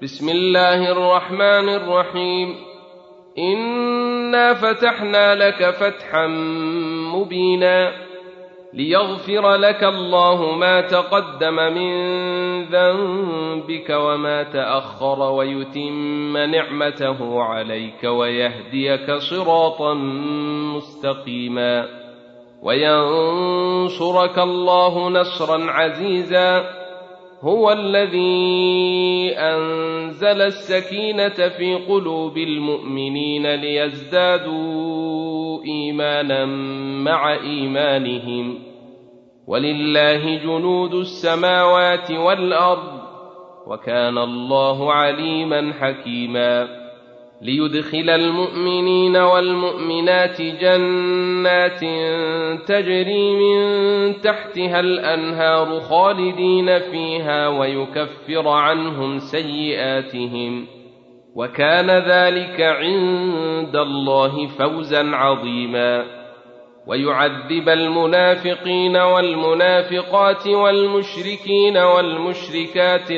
بسم الله الرحمن الرحيم. إنا فتحنا لك فتحا مبينا ليغفر لك الله ما تقدم من ذنبك وما تأخر ويتم نعمته عليك ويهديك صراطا مستقيما وينصرك الله نصرا عزيزا. هو الذي أنزل السكينة في قلوب المؤمنين ليزدادوا إيمانا مع إيمانهم ولله جنود السماوات والأرض وكان الله عليما حكيما. ليدخل المؤمنين والمؤمنات جنات تجري من تحتها الأنهار خالدين فيها ويكفر عنهم سيئاتهم وكان ذلك عند الله فوزا عظيما. ويعذب المنافقين والمنافقات والمشركين والمشركات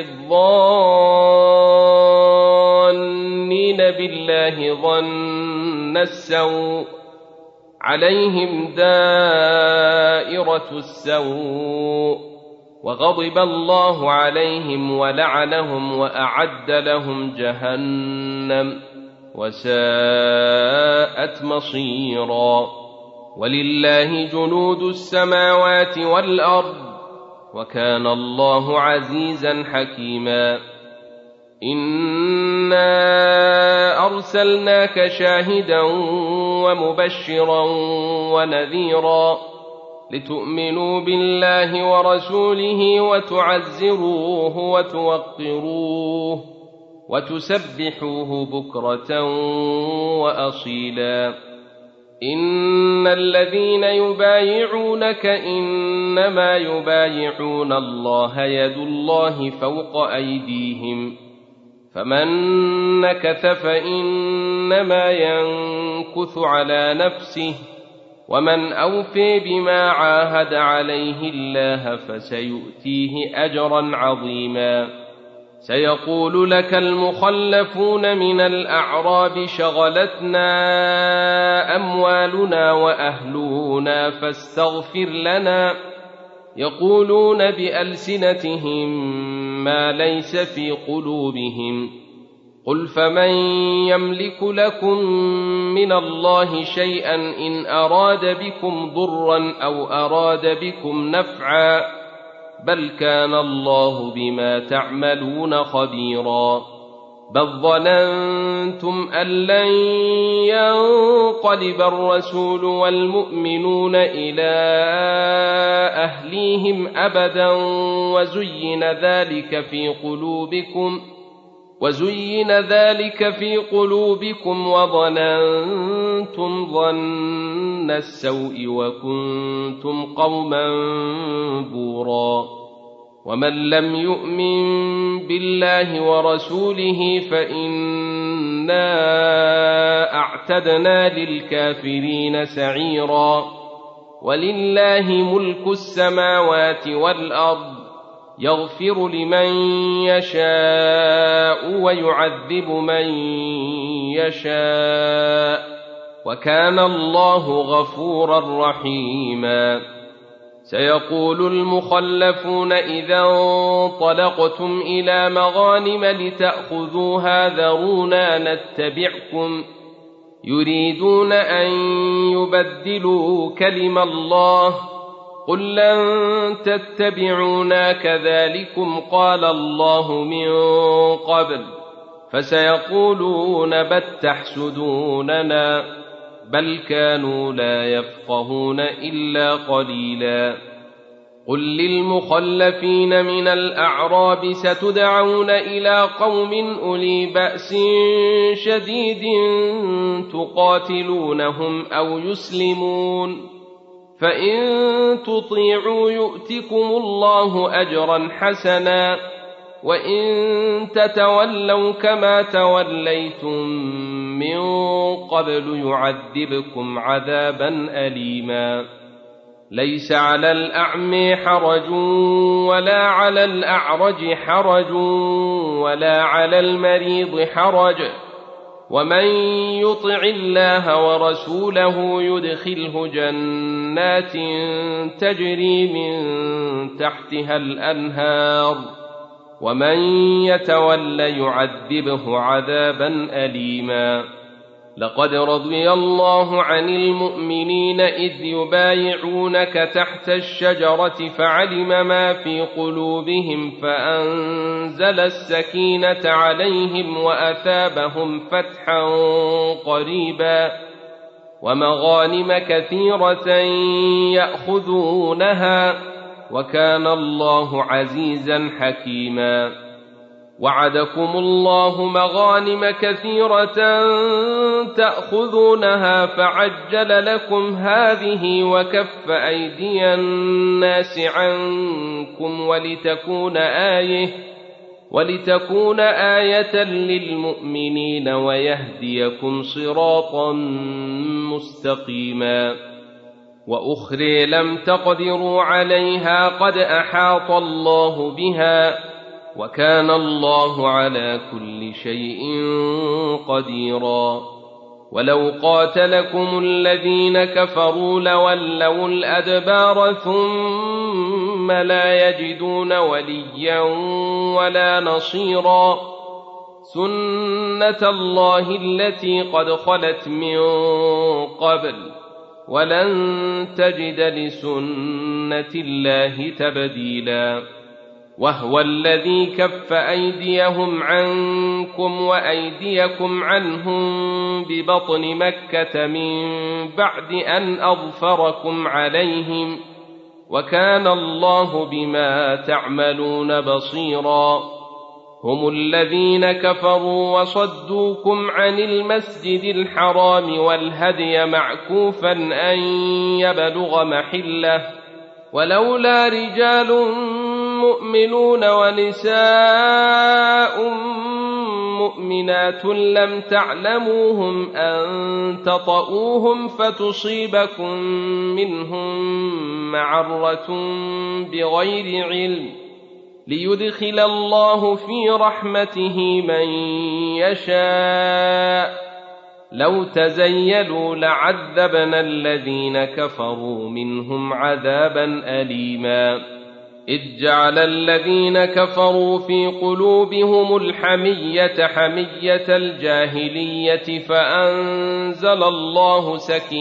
الظانين بالله ظن السوء عليهم دائرة السوء وغضب الله عليهم ولعنهم وأعد لهم جهنم وساءت مصيرا. ولله جنود السماوات والأرض وكان الله عزيزا حكيما. إنا أرسلناك شاهدا ومبشرا ونذيرا لتؤمنوا بالله ورسوله وتعزروه وتوقروه وتسبحوه بكرة وأصيلا. إن الذين يبايعونك إنما يبايعون الله يد الله فوق أيديهم فمن نكث فإنما ينكث على نفسه ومن أوفي بما عاهد عليه الله فسيؤتيه أجرا عظيما. سيقول لك المخلفون من الأعراب شغلتنا أموالنا وأهلنا فاستغفر لنا يقولون بألسنتهم ما ليس في قلوبهم قل فمن يملك لكم من الله شيئا إن أراد بكم ضرا أو أراد بكم نفعا بل كان الله بما تعملون خبيرا. بل ظننتم أن لن ينقلب الرسول والمؤمنون إلى أهليهم أبدا وزين ذلك في قلوبكم وظننتم ظن السوء وكنتم قوما بورا. ومن لم يؤمن بالله ورسوله فإنا أعتدنا للكافرين سعيرا. ولله ملك السماوات والأرض يغفر لمن يشاء ويعذب من يشاء وكان الله غفورا رحيما. سيقول المخلفون إذا انطلقتم إلى مغانم لتأخذوها ذرونا نتبعكم يريدون أن يبدلوا كلم الله قل لن تتبعونا كذلكم قال الله من قبل فسيقولون بل تحسدوننا بل كانوا لا يفقهون إلا قليلا. قل للمخلفين من الأعراب ستدعون إلى قوم أولي بأس شديد تقاتلونهم أو يسلمون فإن تطيعوا يؤتكم الله أجرا حسنا وإن تتولوا كما توليتم من قبل يعذبكم عذابا أليما. ليس على الأعمى حرج ولا على الأعرج حرج ولا على المريض حرج، ومن يطع الله ورسوله يدخله جنات تجري من تحتها الأنهار، ومن يتول يعذبه عذابا أليما. لقد رضي الله عن المؤمنين إذ يبايعونك تحت الشجرة فعلم ما في قلوبهم فأنزل السكينة عليهم وأثابهم فتحا قريبا ومغانم كثيرة يأخذونها، وكان الله عزيزا حكيما. وعدكم الله مغانم كثيرة تأخذونها فعجل لكم هذه وكف أيدي الناس عنكم ولتكون آية للمؤمنين ويهديكم صراطا مستقيما. وأخرى لم تقدروا عليها قد أحاط الله بها، وكان الله على كل شيء قديرا. ولو قاتلكم الذين كفروا لولوا الأدبار ثم لا يجدون وليا ولا نصيرا، سنة الله التي قد خلت من قبل، ولن تجد لسنة الله تبديلا. وهو الذي كف أيديهم عنكم وأيديكم عنهم ببطن مكة من بعد أن أظفركم عليهم، وكان الله بما تعملون بصيرا. هم الذين كفروا وصدوكم عن المسجد الحرام والهدي معكوفا أن يبلغ محله، ولولا رجال مؤمنون ونساء مؤمنات لم تعلموهم أن تطؤوهم فتصيبكم منهم معرة بغير علم، ليدخل الله في رحمته من يشاء. لو تزيلوا لعذبنا الذين كفروا منهم عذابا أليما. إذ جعل الذين كفروا في قلوبهم الحمية حمية الجاهلية فأنزل الله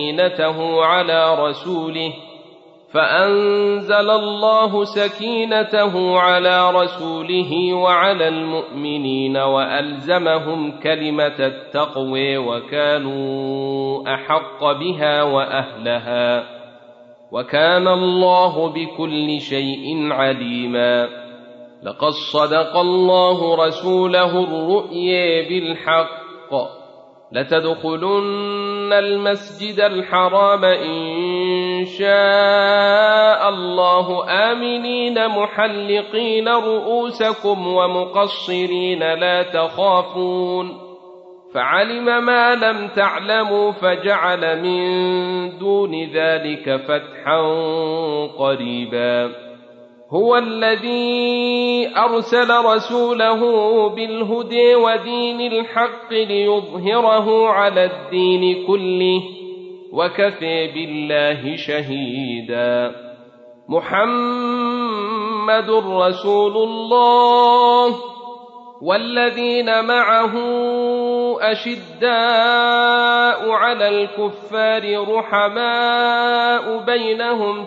سكينته على رسوله وعلى المؤمنين وألزمهم كلمة التقوى وكانوا أحق بها وأهلها، وكان الله بكل شيء عليما. لقد صدق الله رسوله الرؤيا بالحق، لتدخلن المسجد الحرام إن شاء الله آمنين محلقين رؤوسكم ومقصرين لا تخافون، فعلم ما لم تعلموا فجعل من دون ذلك فتحا قريبا. هو الذي أرسل رسوله بالهدى ودين الحق ليظهره على الدين كله، وكفى بالله شهيدا. محمد رسول الله والذين معه أشداء على الكفار رحماء بينهم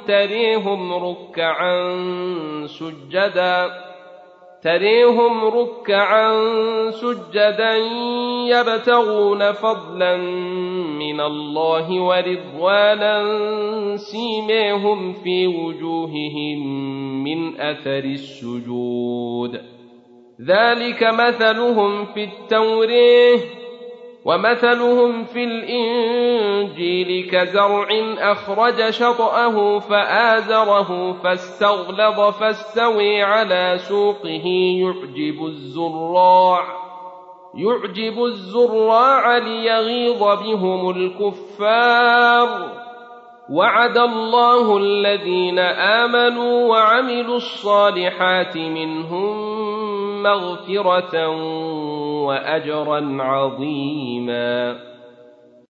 تريهم ركعا سجدا يبتغون فضلا من الله ورضوانا سيماهم في وجوههم من أثر السجود، ذلك مثلهم في التوراة ومثلهم في الإنجيل كزرع أخرج شطأه فآزره فاستغلظ فاستوى على سوقه يعجب الزراع ليغيظ بهم الكفار، وعد الله الذين آمنوا وعملوا الصالحات منهم مغفرة وأجرا عظيما